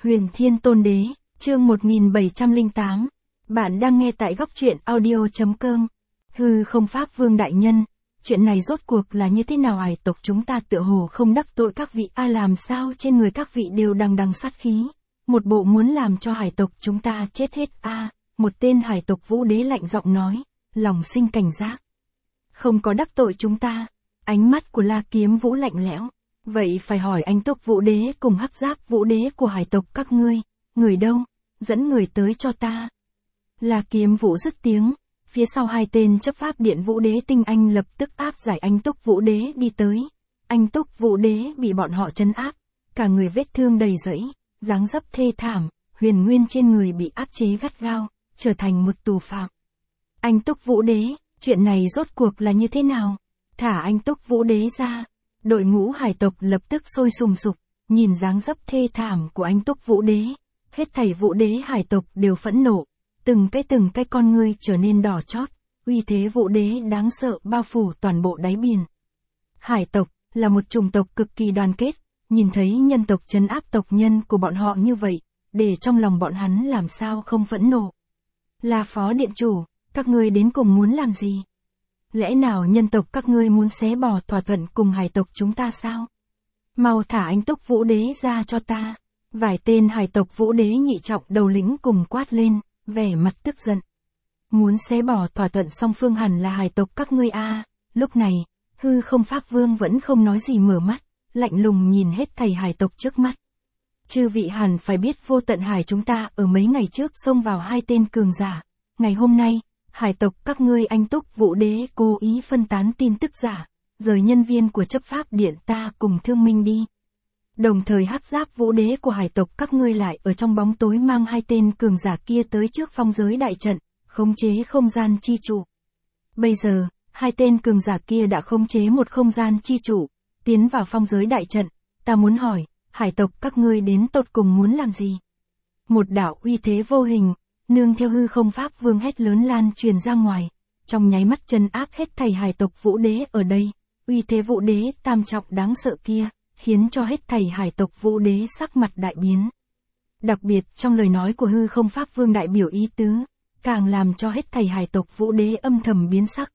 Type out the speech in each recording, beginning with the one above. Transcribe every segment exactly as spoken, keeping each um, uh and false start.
Huyền Thiên Tôn Đế, chương một nghìn bảy trăm lẻ tám. Bạn đang nghe tại góc truyện audio chấm com. Hư không Pháp Vương đại nhân, chuyện này rốt cuộc là như thế nào? Hải tộc chúng ta tựa hồ không đắc tội các vị a, làm sao trên người các vị đều đằng đằng sát khí, một bộ muốn làm cho hải tộc chúng ta chết hết a. Một tên hải tộc Vũ Đế lạnh giọng nói, lòng sinh cảnh giác. Không có đắc tội chúng ta. Ánh mắt của La Kiếm Vũ lạnh lẽo. Vậy phải hỏi anh Túc Vũ Đế cùng Hắc Giáp Vũ Đế của hải tộc các ngươi, người đâu, dẫn người tới cho ta. La Kiếm Vũ dứt tiếng, phía sau hai tên chấp pháp điện Vũ Đế tinh anh lập tức áp giải anh Túc Vũ Đế đi tới. Anh Túc Vũ Đế bị bọn họ trấn áp, cả người vết thương đầy rẫy, dáng dấp thê thảm, huyền nguyên trên người bị áp chế gắt gao, trở thành một tù phạm. Anh Túc Vũ Đế, chuyện này rốt cuộc là như thế nào? Thả anh Túc Vũ Đế ra. Đội ngũ hải tộc lập tức sôi sùng sục, nhìn dáng dấp thê thảm của anh Túc Vũ Đế. Hết thảy Vũ Đế hải tộc đều phẫn nộ, từng cái từng cái con ngươi trở nên đỏ chót, uy thế Vũ Đế đáng sợ bao phủ toàn bộ đáy biển. Hải tộc là một chủng tộc cực kỳ đoàn kết, nhìn thấy nhân tộc trấn áp tộc nhân của bọn họ như vậy, để trong lòng bọn hắn làm sao không phẫn nộ. Là Phó Điện Chủ, các ngươi đến cùng muốn làm gì? Lẽ nào nhân tộc các ngươi muốn xé bỏ thỏa thuận cùng hải tộc chúng ta sao? Mau thả anh Túc Vũ Đế ra cho ta. Vài tên hải tộc Vũ Đế nhị trọng đầu lĩnh cùng quát lên, vẻ mặt tức giận. Muốn xé bỏ thỏa thuận song phương hẳn là hải tộc các ngươi a. Lúc này, hư không Pháp Vương vẫn không nói gì, mở mắt, lạnh lùng nhìn hết thầy hải tộc trước mắt. Chư vị hẳn phải biết vô tận hải chúng ta ở mấy ngày trước xông vào hai tên cường giả. Ngày hôm nay, hải tộc các ngươi anh Túc Vũ Đế cố ý phân tán tin tức giả, rời nhân viên của chấp pháp điện ta cùng thương minh đi. Đồng thời Hắc Giáp Vũ Đế của hải tộc các ngươi lại ở trong bóng tối mang hai tên cường giả kia tới trước phong giới đại trận, khống chế không gian chi trụ. Bây giờ, hai tên cường giả kia đã khống chế một không gian chi trụ, tiến vào phong giới đại trận. Ta muốn hỏi, hải tộc các ngươi đến tột cùng muốn làm gì? Một đạo uy thế vô hình, nương theo hư không Pháp Vương hét lớn lan truyền ra ngoài, trong nháy mắt trấn áp hết thảy hải tộc Vũ Đế ở đây. Uy thế Vũ Đế tam trọng đáng sợ kia, khiến cho hết thảy hải tộc Vũ Đế sắc mặt đại biến. Đặc biệt trong lời nói của hư không Pháp Vương đại biểu ý tứ, càng làm cho hết thảy hải tộc Vũ Đế âm thầm biến sắc.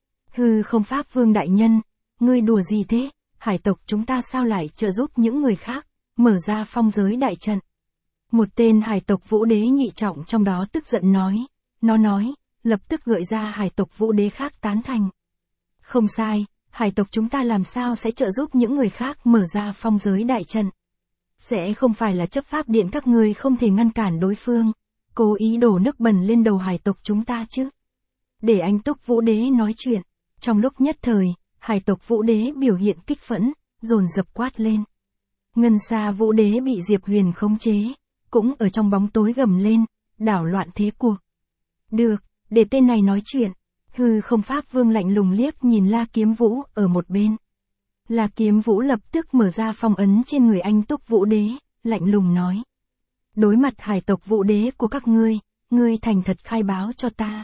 Hư không Pháp Vương đại nhân, ngươi đùa gì thế? Hải tộc chúng ta sao lại trợ giúp những người khác, mở ra phong giới đại trận? Một tên hải tộc Vũ Đế nhị trọng trong đó tức giận nói. Nó nói, lập tức gợi ra hải tộc Vũ Đế khác tán thành. Không sai, hải tộc chúng ta làm sao sẽ trợ giúp những người khác mở ra phong giới đại trận? Sẽ không phải là chấp pháp điện các ngươi không thể ngăn cản đối phương, cố ý đổ nước bẩn lên đầu hải tộc chúng ta chứ? Để anh Túc Vũ Đế nói chuyện. Trong lúc nhất thời, hải tộc Vũ Đế biểu hiện kích phẫn, dồn dập quát lên. Ngân Sa Vũ Đế bị Diệp Huyền khống chế, cũng ở trong bóng tối gầm lên, đảo loạn thế cuộc. Được, để tên này nói chuyện. Hư không Pháp Vương lạnh lùng liếc nhìn La Kiếm Vũ ở một bên. La Kiếm Vũ lập tức mở ra phong ấn trên người anh Túc Vũ Đế, lạnh lùng nói. Đối mặt hải tộc Vũ Đế của các ngươi, ngươi thành thật khai báo cho ta.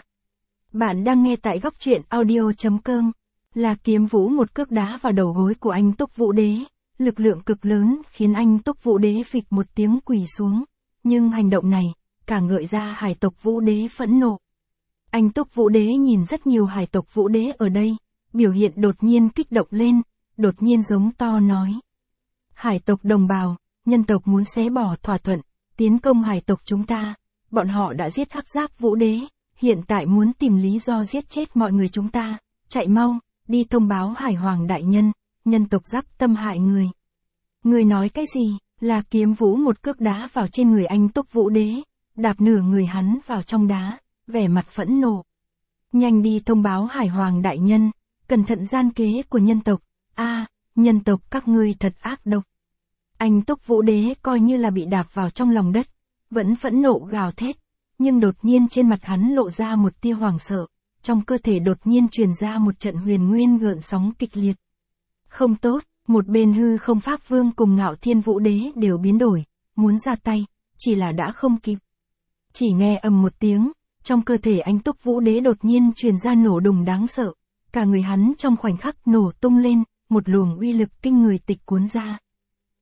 Bạn đang nghe tại góc truyện audio chấm com. La Kiếm Vũ một cước đá vào đầu gối của anh Túc Vũ Đế, lực lượng cực lớn khiến anh Túc Vũ Đế phịch một tiếng quỳ xuống. Nhưng hành động này, càng gợi ra hải tộc Vũ Đế phẫn nộ. Anh Túc Vũ Đế nhìn rất nhiều hải tộc Vũ Đế ở đây, biểu hiện đột nhiên kích động lên, đột nhiên giống to nói. Hải tộc đồng bào, nhân tộc muốn xé bỏ thỏa thuận, tiến công hải tộc chúng ta, bọn họ đã giết Hắc Giáp Vũ Đế, hiện tại muốn tìm lý do giết chết mọi người chúng ta, chạy mau, đi thông báo Hải Hoàng đại nhân, nhân tộc Giáp Tâm hại người. Người nói cái gì? La Kiếm Vũ một cước đá vào trên người anh Túc Vũ Đế, đạp nửa người hắn vào trong đá, vẻ mặt phẫn nộ. Nhanh đi thông báo Hải Hoàng đại nhân, cẩn thận gian kế của nhân tộc. A, nhân tộc các ngươi thật ác độc. Anh Túc Vũ Đế coi như là bị đạp vào trong lòng đất, vẫn phẫn nộ gào thét, nhưng đột nhiên trên mặt hắn lộ ra một tia hoảng sợ, trong cơ thể đột nhiên truyền ra một trận huyền nguyên gợn sóng kịch liệt. Không tốt. Một bên hư không Pháp Vương cùng Ngạo Thiên Vũ Đế đều biến đổi, muốn ra tay, chỉ là đã không kịp. Chỉ nghe ầm một tiếng, trong cơ thể anh Túc Vũ Đế đột nhiên truyền ra nổ đùng đáng sợ, cả người hắn trong khoảnh khắc nổ tung lên, một luồng uy lực kinh người tịch cuốn ra.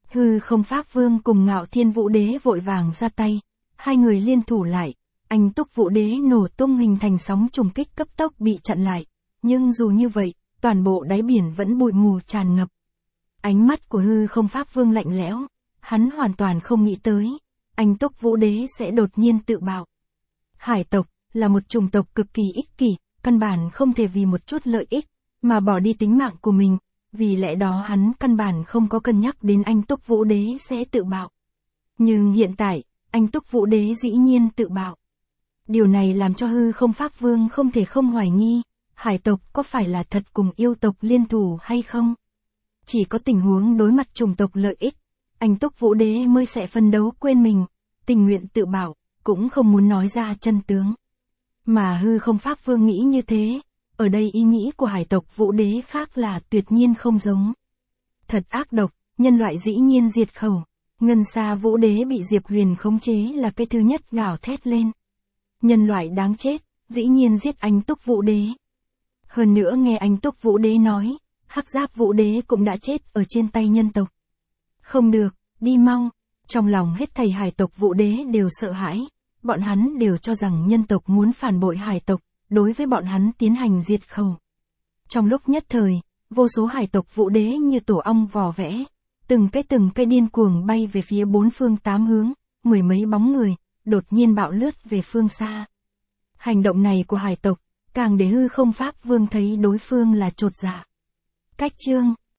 Hư không pháp vương cùng Ngạo Thiên Vũ Đế vội vàng ra tay, hai người liên thủ lại, anh Túc Vũ Đế nổ tung hình thành sóng trùng kích cấp tốc bị chặn lại, nhưng dù như vậy, toàn bộ đáy biển vẫn bụi mù tràn ngập. Ánh mắt của hư không pháp vương lạnh lẽo, hắn hoàn toàn không nghĩ tới, anh Túc Vũ Đế sẽ đột nhiên tự bạo. Hải tộc, là một chủng tộc cực kỳ ích kỷ, căn bản không thể vì một chút lợi ích, mà bỏ đi tính mạng của mình, vì lẽ đó hắn căn bản không có cân nhắc đến anh Túc Vũ Đế sẽ tự bạo. Nhưng hiện tại, anh Túc Vũ Đế dĩ nhiên tự bạo. Điều này làm cho hư không pháp vương không thể không hoài nghi, hải tộc có phải là thật cùng yêu tộc liên thủ hay không? Chỉ có tình huống đối mặt chủng tộc lợi ích, anh Túc Vũ Đế mới sẽ phân đấu quên mình, tình nguyện tự bảo, cũng không muốn nói ra chân tướng. Mà hư không pháp vương nghĩ như thế, ở đây ý nghĩ của hải tộc Vũ Đế khác là tuyệt nhiên không giống. Thật ác độc, nhân loại dĩ nhiên diệt khẩu, Ngân Sa Vũ Đế bị Diệp Huyền khống chế là cái thứ nhất gào thét lên. Nhân loại đáng chết, dĩ nhiên giết anh Túc Vũ Đế. Hơn nữa nghe anh Túc Vũ Đế nói, Hắc Giáp Vũ Đế cũng đã chết ở trên tay nhân tộc. Không được, đi mau. Trong lòng hết thầy hải tộc Vũ Đế đều sợ hãi, bọn hắn đều cho rằng nhân tộc muốn phản bội hải tộc, đối với bọn hắn tiến hành diệt khẩu. Trong lúc nhất thời, vô số hải tộc Vũ Đế như tổ ong vò vẽ, từng cái từng cái điên cuồng bay về phía bốn phương tám hướng, mười mấy bóng người, đột nhiên bạo lướt về phương xa. Hành động này của hải tộc, càng để hư không pháp vương thấy đối phương là chột dạ. Cách chương